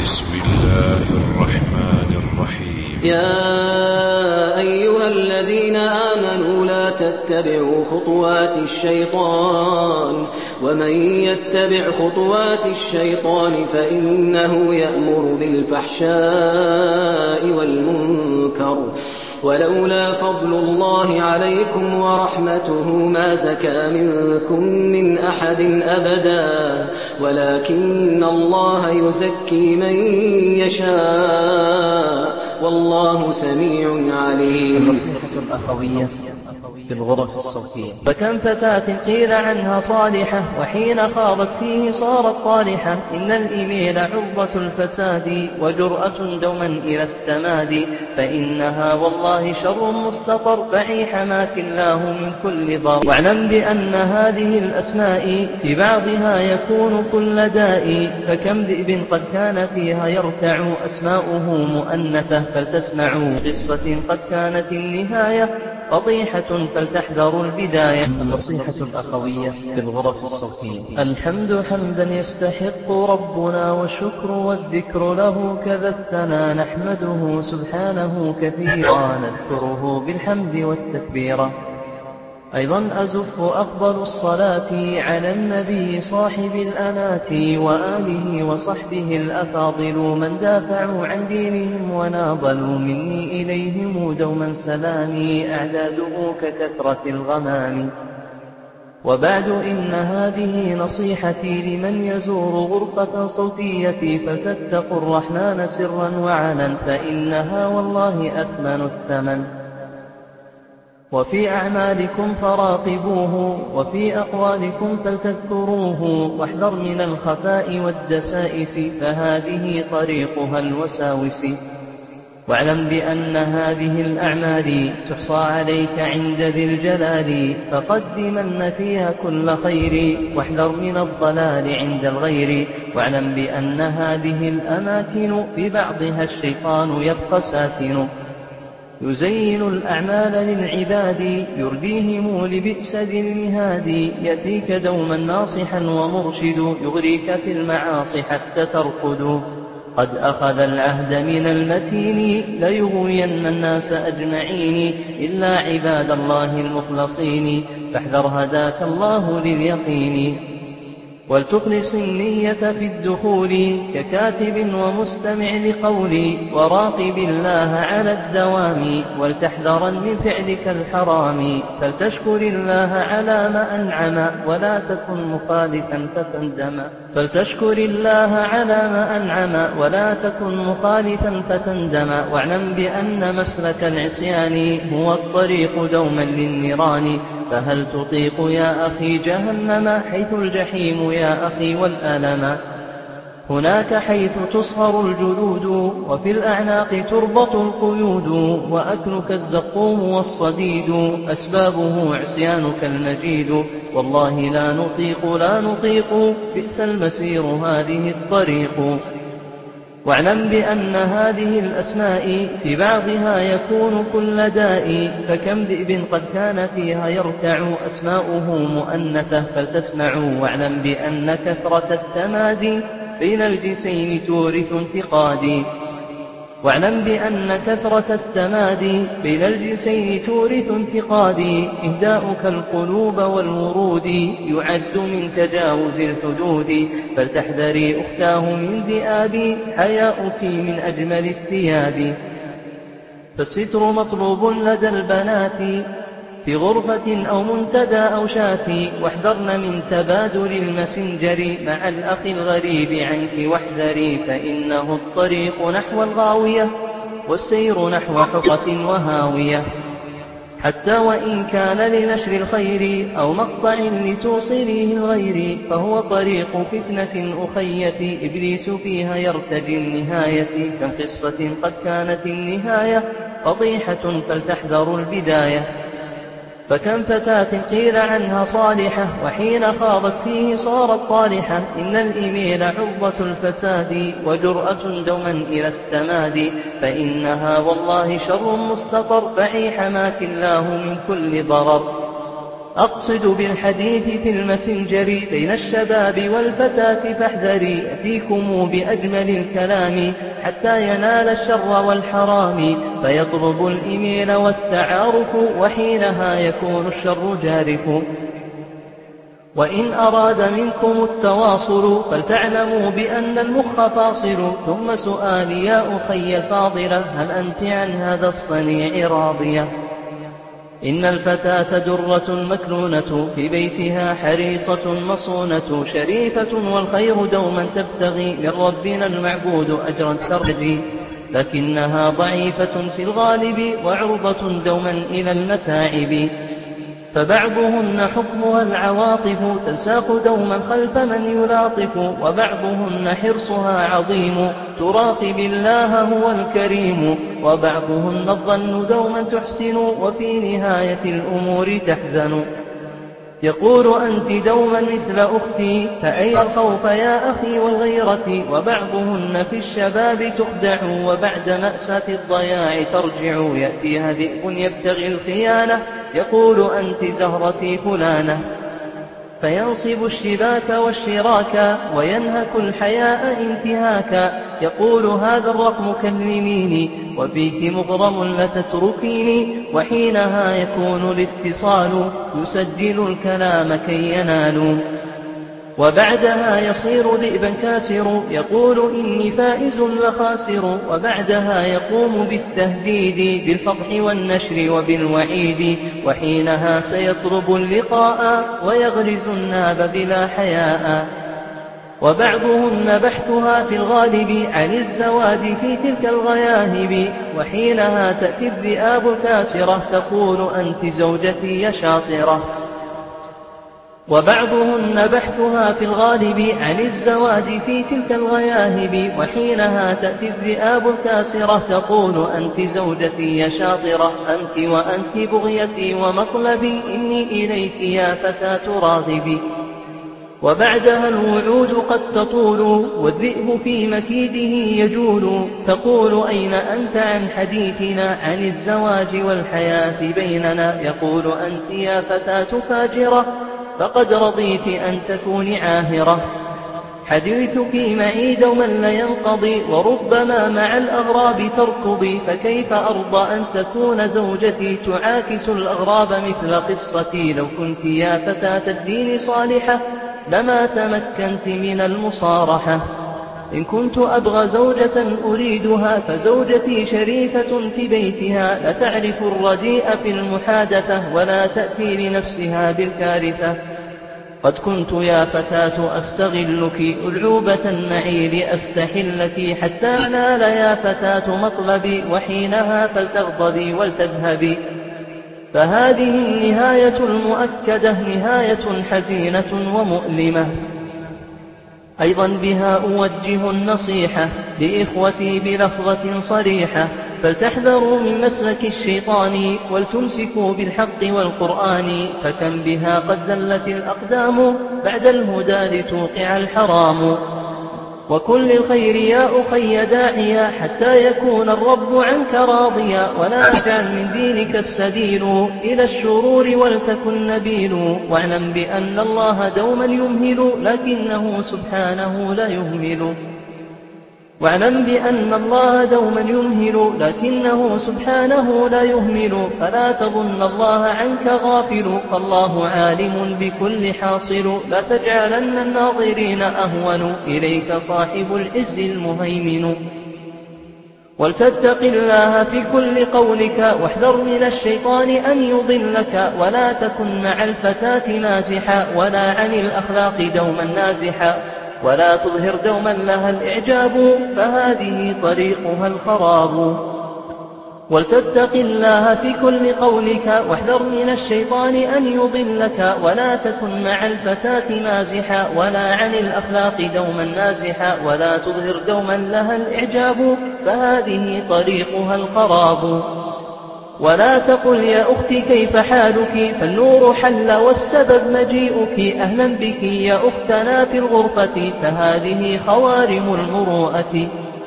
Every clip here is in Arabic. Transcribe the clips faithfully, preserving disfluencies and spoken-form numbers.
بسم الله الرحمن الرحيم. يا أيها الذين آمنوا لا تتبعوا خطوات الشيطان ومن يتبع خطوات الشيطان فإنه يأمر بالفحشاء والمنكر ولولا فضل الله عليكم ورحمته ما زكى منكم من أحد أبدا ولكن الله يزكي من يشاء والله سميع عليم. النصيحة الأخوية في الغرف الصوتية. فكم فتاة قيل عنها صالحة وحين خاضت فيه صارت طالحة. إن الإيميل عرضة الفساد وجرأة دوما إلى التمادي فإنها والله شر مستطر فعي حماك الله من كل ضر. واعلم بأن هذه الأسماء في بعضها يكون كل داء فكم ذئب قد كان فيها يرتع أسماؤه مؤنثة فلتسمعوا قصة قد كانت النهاية فضيحة فلتحذروا البداية. النصيحة الأخوية في الغرف الصوتية. الحمد حمدا يستحق ربنا والشكر والذكر له كذا الثنى نحمده سبحانه كثيرا نذكره بالحمد والتكبير. أيضا أزف أفضل الصلاة على النبي صاحب الأنات وآله وصحبه الأفاضل من دافعوا عن دينهم وناضلوا مني إليهم دوما سلامي أعداده ككثرة الغمام. وبعد إن هذه نصيحتي لمن يزور غرفة صوتيتي فلتتقوا الرحمن سرا وعلا فإنها والله أثمن الثمن. وفي أعمالكم فراقبوه وفي أقوالكم فلتذكروه واحذر من الخفاء والدسائس فهذه طريقها الوساوس. واعلم بأن هذه الأعمال تحصى عليك عند ذي الجلال فقدمن فيها كل خير واحذر من الضلال عند الغير. واعلم بأن هذه الأماكن في بعضها الشيطان يبقى ساكن يزين الأعمال للعباد يرديهم لبئس ذي المهاد. يأتيك دوما ناصحا ومرشد يغريك في المعاصي حتى ترقد. قد أخذ العهد من المتين ليغوين الناس أجمعين إلا عباد الله المخلصين فاحذر هداك الله لليقين. ولتخلص النية في الدخول ككاتب ومستمع لقولي وراقب الله على الدوام ولتحذرا من فعلك الحرام. فلتشكر الله على ما أنعم ولا تكن مخالفا فتندم. فلتشكر الله على ما أنعم ولا تكن مخالفا فتندم. واعلم بأن مسلك العصيان هو الطريق دوما للنيران فهل تطيق يا أخي جهنم حيث الجحيم يا أخي والألم. هناك حيث تصهر الجلود وفي الأعناق تربط القيود وأكلك الزقوم والصديد أسبابه عصيانك المجيد. والله لا نطيق لا نطيق بئس المسير هذه الطريق. واعلم بأن هذه الأسماء في بعضها يكون كل داء فكم ذئب قد كان فيها يرتع أسماؤه مؤنثة فلتسمعوا. واعلم بأن كثرة التمادي بين الجنسين تورث انتقادي. واعلم بأن كثرة التمادي بين الجنسين تورث انتقادي. إهداؤك القلوب والورود يعد من تجاوز الحدود. فلتحذري أختاه من ذئاب حياؤك من أجمل الثياب. فالستر مطلوب لدى البنات في غرفة أو منتدى أو شافي واحذرن من تبادل المسنجر مع الأخ الغريب عنك واحذري فإنه الطريق نحو الغاوية والسير نحو حفرة وهاوية. حتى وإن كان لنشر الخير أو مقطع لتوصليه الغير فهو طريق فتنة أخية إبليس فيها يرتجي النهاية. كم قصة قد كانت النهاية فضيحة فلتحذروا البداية. فكم فتاة قيل عنها صالحة وحين خاضت فيه صارت طالحة. إن الإيميل عرضة الفساد وجرأة دوما إلى التمادي فإنها والله شر مستطر فعي حماك الله من كل ضرر. أقصد بالحديث في المسنجر بين الشباب والفتاة فاحذري يأتيكم بأجمل الكلام حتى ينال الشر والحرام فيطلب الإيميل والتعارف وحينها يكون الشر جارف. وإن أراد منكم التواصل فلتعلموا بأن المخ فاصل. ثم سؤالي يا أخي الفاضلة هل أنت عن هذا الصنيع راضية؟ إن الفتاة درة مكنونة في بيتها حريصة مصونة شريفة والخير دوما تبتغي من ربنا المعبود أجرا ترجي لكنها ضعيفة في الغالب وعرضة دوما إلى المتاعب. فبعضهن حكمها العواطف تنساق دوما خلف من يلاطف وبعضهن حرصها عظيم تراقب الله هو الكريم وبعضهن الظن دوما تحسن وفي نهاية الأمور تحزن. يقول أنت دوما مثل أختي فأين الخوف يا أخي والغيرة وبعضهن في الشباب تخدع وبعد مأساة الضياع ترجع يأتيها ذئب يبتغي الخيانة يقول أنت زهرتي فلانة فينصب الشباك والشراك وينهك الحياء انتهاكا يقول هذا الرقم كلميني وفيك مغرم لتتركيني وحينها يكون الاتصال يسجل الكلام كي ينالوا. وبعدها يصير ذئبا كاسر يقول إني فائز وخاسر وبعدها يقوم بالتهديد بالفضح والنشر وبالوعيد وحينها سيطلب اللقاء ويغرز الناب بلا حياء. وبعضهن بحثها في الغالب عن الزواج في تلك الغياهب وحينها تأتي الذئاب الكاسرة تقول أنت زوجتي يا شاطرة. وبعضهن بحثها في الغالب عن الزواج في تلك الغياهب وحينها تأتي الذئاب الكاسرة تقول أنت زوجتي يا شاطرة أنت وأنت بغيتي ومطلبي إني إليك يا فتاة راغبي. وبعدها الوعود قد تطول والذئب في مكيده يجول تقول أين أنت عن حديثنا عن الزواج والحياة بيننا يقول أنت يا فتاة فاجرة فقد رضيت أن تكوني عاهرة. حديثك معي دوما لا ينقضي وربما مع الأغراب تركضي فكيف أرضى أن تكون زوجتي تعاكس الأغراب مثل قصتي. لو كنت يا فتاة الدين صالحة لما تمكنت من المصارحة. إن كنت أبغى زوجة أريدها فزوجتي شريفة في بيتها لا تعرف الرديء في المحادثة ولا تأتي لنفسها بالكارثة. قد كنت يا فتاة أستغلك ألعوبة معي لأستحلك حتى أنال يا فتاة مطلبي وحينها فلتغضبي ولتذهبي. فهذه النهاية المؤكدة نهاية حزينة ومؤلمة. أيضا بها أوجه النصيحة لإخوتي بلفظة صريحة فلتحذروا من مسلك الشيطان ولتمسكوا بالحق والقرآن فكم بها قد زلت الأقدام بعد الهدى لتوقع الحرام. وكل الخير يا أخي داعيا حتى يكون الرب عنك راضيا ولا تجعل من دينك السبيل إلى الشرور ولتكن نبيل. واعلم بأن الله دوما يمهل لكنه سبحانه لا يهمل. واعلم بأن الله دوما يمهل لكنه سبحانه لا يهمل. فلا تظن الله عنك غافل فالله عالم بكل حاصل. لا تجعلن الناظرين أهون إليك صاحب العز المهيمن. ولتتق الله في كل قولك واحذر من الشيطان أن يضلك. ولا تكن مع الفتاة مازحا ولا عن الأخلاق دوما نازحا ولا تظهر دوما لها الإعجاب فهذه طريقها الخراب. ولتتق الله في كل قولك واحذر من الشيطان أن يضلك. ولا تكن مع الفتاة مازحا ولا عن الأخلاق دوما نازحا ولا تظهر دوما لها الإعجاب فهذه طريقها الخراب. ولا تقل يا أختي كيف حالك فالنور حل والسبب مجيئك. أهلا بك يا أختنا في الغرفة فهذه خوارم المروءة.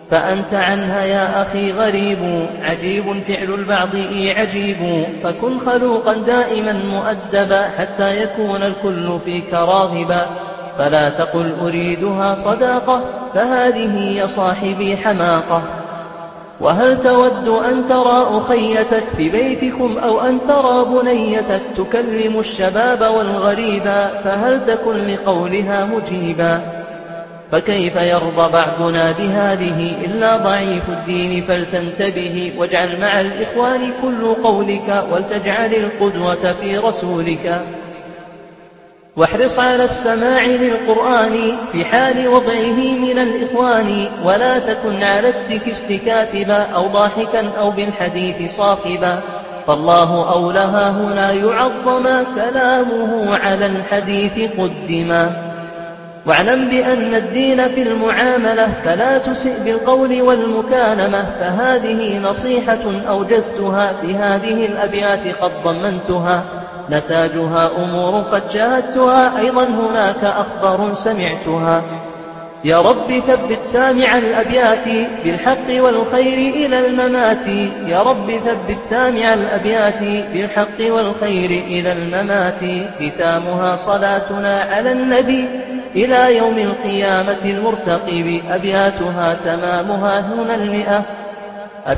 فأنت عنها يا أخي غريب، عجيب فعل البعض إي عجيب. فكن خلوقا دائما مؤدبا حتى يكون الكل فيك راغبا، فلا تقل أريدها صداقة فهذه يا صاحبي حماقة. وهل تود أن ترى أخيتك في بيتكم أو أن ترى بنيتك تكلم الشباب والغريبا، فهل تكن لقولها مجيبا؟ فكيف يرضى بعضنا بهذه إلا ضعيف الدين؟ فلتنتبه واجعل مع الإخوان كل قولك، ولتجعل القدوة في رسولك. واحرص على السماع للقرآن في حال وضعه من الإخوان، ولا تكن على التكست كاتبا أو ضاحكا أو بالحديث صاخبا، فالله أولها هنا يعظما كلامه على الحديث قدما. واعلم بأن الدين في المعاملة، فلا تسئ بالقول والمكالمة، فهذه نصيحة أوجزتها في هذه الأبيات قد ضمنتها، نتاجها أمور قد شاهدتها، أيضا هناك أخبار سمعتها. يا رب ثبت سامع الأبيات بالحق والخير إلى الممات، يا رب ثبت سامع الأبيات بالحق والخير إلى الممات. ختامها صلاتنا على النبي إلى يوم القيامة المرتقب، أبياتها تمامها هنا المئة،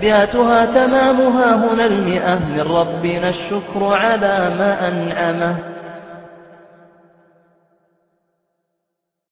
أبياتها تمامها هنا المئة. من ربنا الشكر على ما أنعمه.